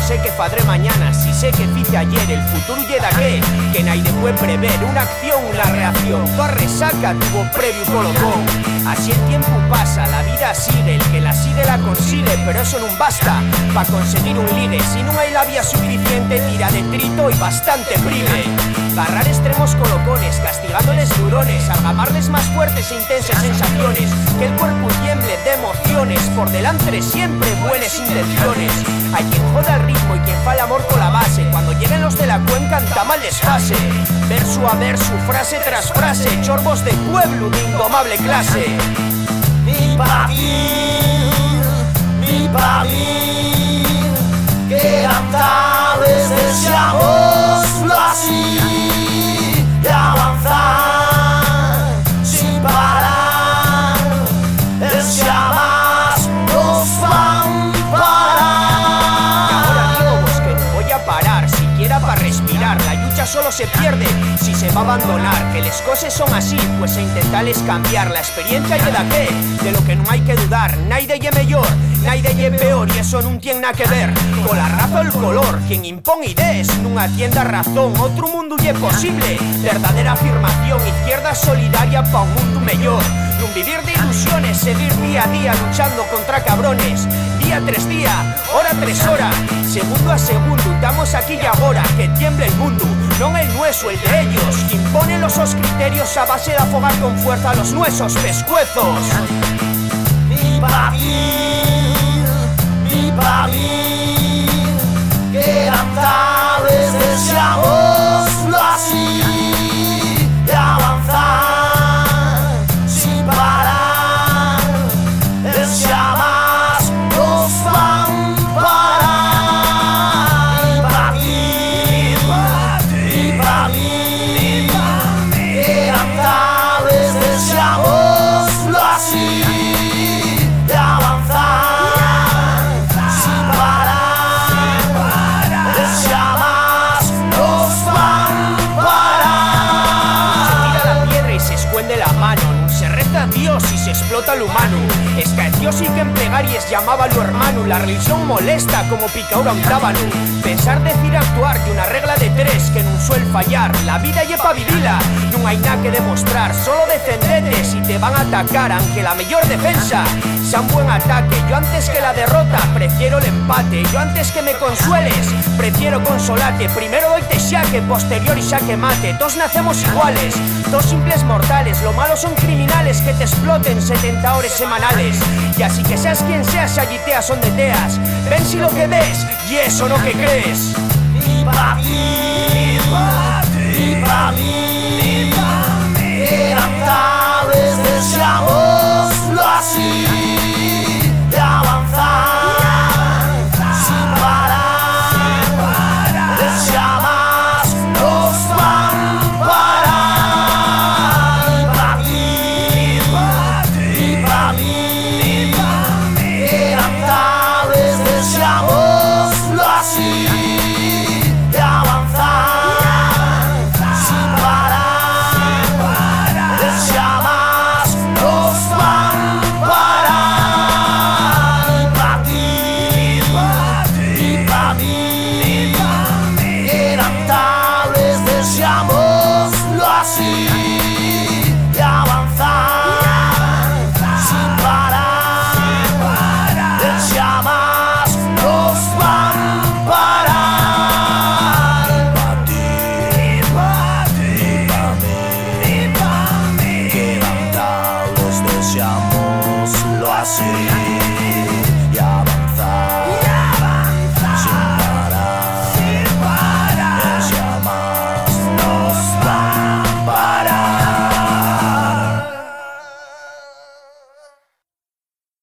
sé que fadré mañana, si sé que fice ayer, el futuro lle daqué, que naide puede prever una acción, una reacción. Toda resaca tuvo previo colocón. Así el tiempo pasa, la vida sigue, el que la sigue la consigue, pero eso no basta pa' conseguir un ligue. Si no hay la vía suficiente, tira de trito y bastante prive. Barrar extremos colocones, castigándoles neurones, algamarles más fuertes e intensas sensaciones, que el cuerpo tiemble de emociones, por delante siempre buenas intenciones. Hay quien joda el ritmo y quien fa el amor con la base, cuando lleguen los de la cuenca anta mal desfase. Verso a verso, frase tras frase, chorbos de pueblo de indomable clase. Mi país, que antes deseamos así y avanzar sin parar, es llamas nos van parar. Y ahora digo vos que no voy a parar, siquiera para respirar. La lucha solo se pierde si se va a abandonar, que las cosas son así, pues a intentarles cambiar. La experiencia lle da que, de lo que no hay que dudar, naide lle mellor, naide lle peor, y eso non tiene nada que ver con la raza o el color. Quien impone ideas nunha tienda razón, outro mundo lle posible, verdadera afirmación, izquierda solidaria pa' un mundo mellor. Nun vivir de ilusiones, seguir día a día luchando contra cabrones, día tras día, hora tras hora, segundo a segundo, estamos aquí y ahora, que tiemble el mundo, non el nuestro, el de ellos, que imponen los criterios a base de afogar con fuerza los nuestros pescuezos. Mi país, que antes deseamos así y avanzar sin parar, es llamas nos van parar. Mi país, que antes deseamos así y avanzar. Dios y se explota lo humano. Es que Dios sí que emplegar y es llamaba lo hermano. La religión molesta como picaura un tábano. Pensar, decir, actuar de una regla de tres que no suele fallar. La vida y pa' vivirla, no hay nada que demostrar. Solo defendete si te van a atacar, aunque la mejor defensa sea un buen ataque. Yo antes que la derrota prefiero el empate. Yo antes que me consueles prefiero consolarte. Primero doyte xaque, posterior y xaque mate. Todos nacemos iguales, todos simples mortales. Lo malo son criminales que te exploten 70 horas semanales. Y así que seas quien seas, allí teas donde teas, ven si lo que ves y eso no que crees. Mi país,